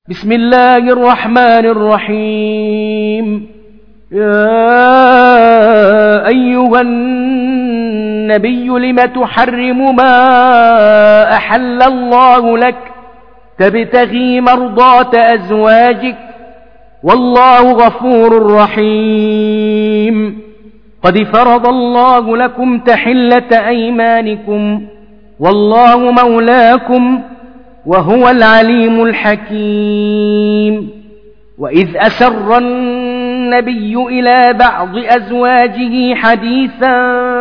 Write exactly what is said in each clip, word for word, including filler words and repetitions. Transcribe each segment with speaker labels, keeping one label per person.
Speaker 1: بسم الله الرحمن الرحيم. يا أيها النبي لم تحرم ما أحل الله لك تبتغي مرضات أزواجك والله غفور رحيم. قد فرض الله لكم تحلة أيمانكم والله مولاكم وهو العليم الحكيم. وإذ أسر النبي إلى بعض أزواجه حديثا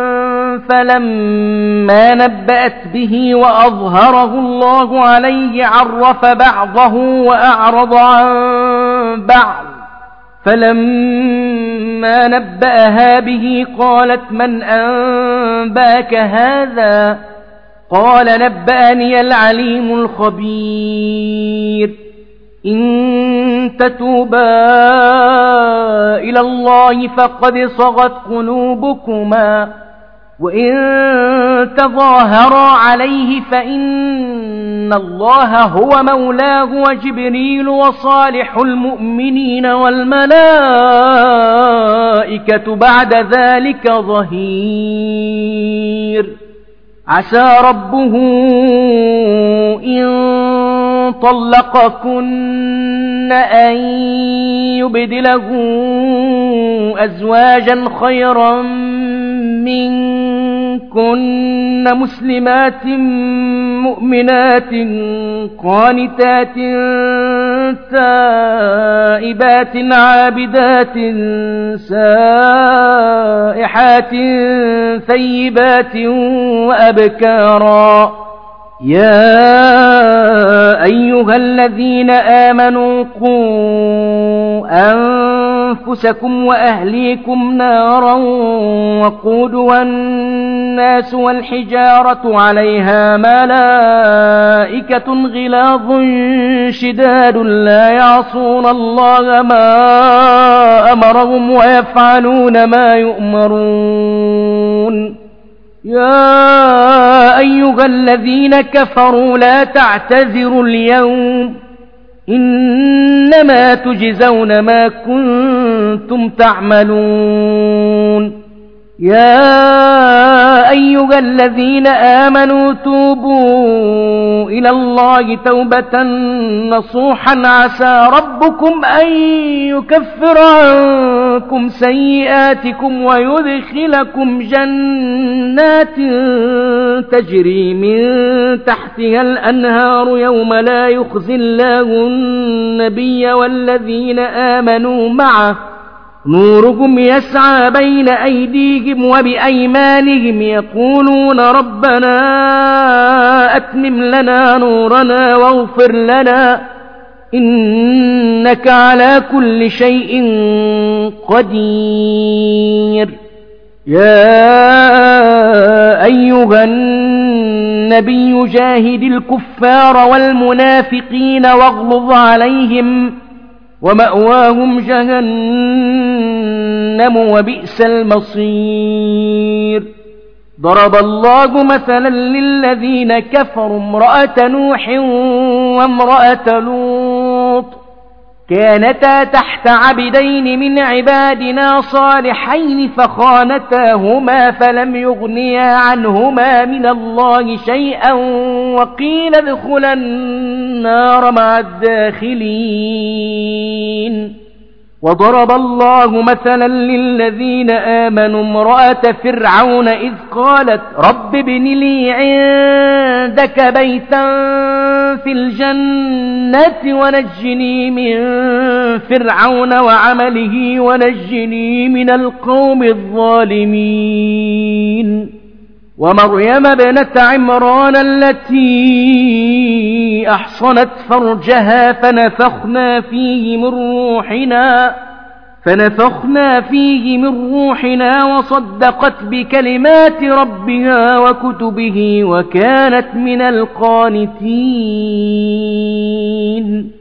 Speaker 1: فلما نبأت به وأظهره الله عليه عرف بعضه وأعرض عن بعض، فلما نبأها به قالت من أنبأك هذا؟ قال نبأني العليم الخبير. إن تتوبا إلى الله فقد صغت قلوبكما وإن تظاهرا عليه فإن الله هو مولاه وجبريل وصالح المؤمنين والملائكة بعد ذلك ظهير. عسى ربه إن طلقكن أن يبدله أزواجا خيرا منكن مسلمات مؤمنات قانتات تائبات عابدات سائحات ثيبات وأبكارا. يا أيها الذين آمنوا قوا أنفسكم وأهليكم نارا وقودها الناس والحجارة عليها ملائكة غلاظ شداد لا يعصون الله ما أمرهم ويفعلون ما يؤمرون. يا أيها الذين كفروا لا تعتذروا اليوم إنما تجزون ما كنتم تعملون. يا أيها الذين آمنوا توبوا إلى الله توبة نصوحا عسى ربكم أن يكفر عنكم سيئاتكم ويدخلكم جنات تجري من تحتها الأنهار يوم لا يخزي الله النبي والذين آمنوا معه نورهم يسعى بين أيديهم وبأيمانهم يقولون ربنا أتمم لنا نورنا واغفر لنا إنك على كل شيء قدير. يا أيها النبي جاهد الكفار والمنافقين واغلظ عليهم ومأواهم جهنم وبئس المصير. ضرب الله مثلا للذين كفروا امرأة نوح وامرأة لوط كانتا تحت عبدين من عبادنا صالحين فخانتاهما فلم يغنيا عنهما من الله شيئا وقيل ادخلا النار مع الداخلين. وضرب الله مثلا للذين آمنوا امرأة فرعون إذ قالت رب ابن لي عندك بيتا في الجنة ونجني من فرعون وعمله ونجني من القوم الظالمين. ومريم ابنة عمران التي أحصنت فرجها فنفخنا فيه من روحنا فنفخنا فيه من روحنا وصدقت بكلمات ربها وكتبه وكانت من القانتين.